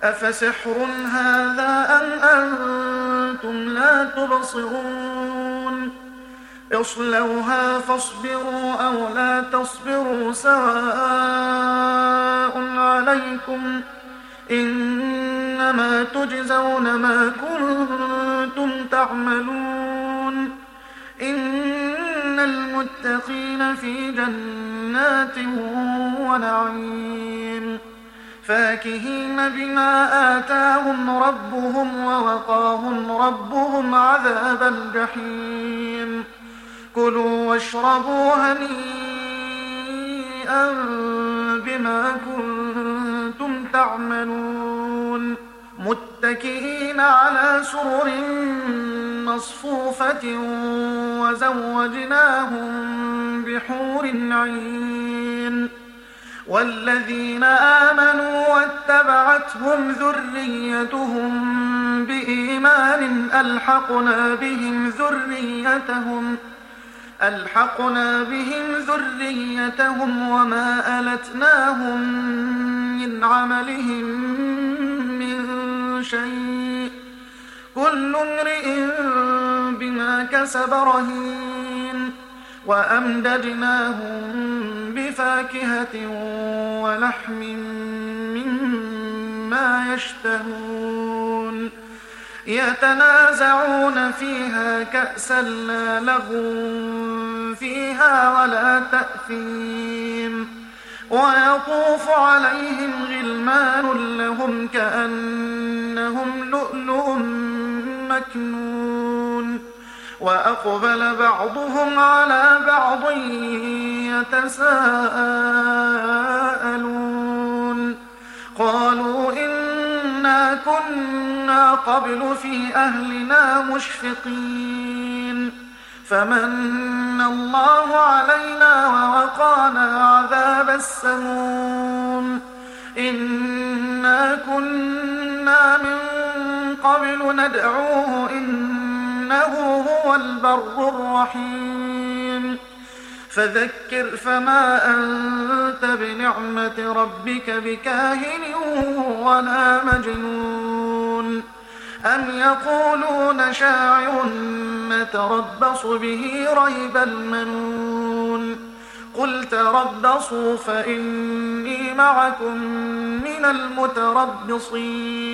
أفسحر هذا أم أنتم لا تبصرون اصلوها فاصبروا أو لا تصبروا سواء عليكم إنما تجزون ما كنتم تعملون إن المتقين في جنات ونعيم فاكهين بما آتاهم ربهم ووقاهم ربهم عذاب الجحيم كلوا واشربوا هنيئا بما كنتم تعملون متكئين على سرر مصفوفة وزوجناهم بحور عين والذين آمنوا واتبعتهم ذريتهم بإيمان ألحقنا بهم ذريتهم وما ألتناهم من عملهم من شيء كل امرئ بما كسب رهين وأمددناهم بفاكهة ولحم مما يشتهون يتنازعون فيها كأسا لا لغو فيها ولا تأثيم ويطوف عليهم غلمان لهم كأنهم لؤلؤ مكنون وأقبل بعضهم على بعض يتساءلون قالوا إنا كنا قبل في أهلنا مشفقين فمن الله علينا ووقانا عذاب السموم إنا كنا من قبل ندعوه إنه هو البر الرحيم فذكر فما أنت بنعمة ربك بكاهن ولا مجنون أم يقولون شاعر نتربص به ريب المنون قل تربصوا فإني معكم من المتربصين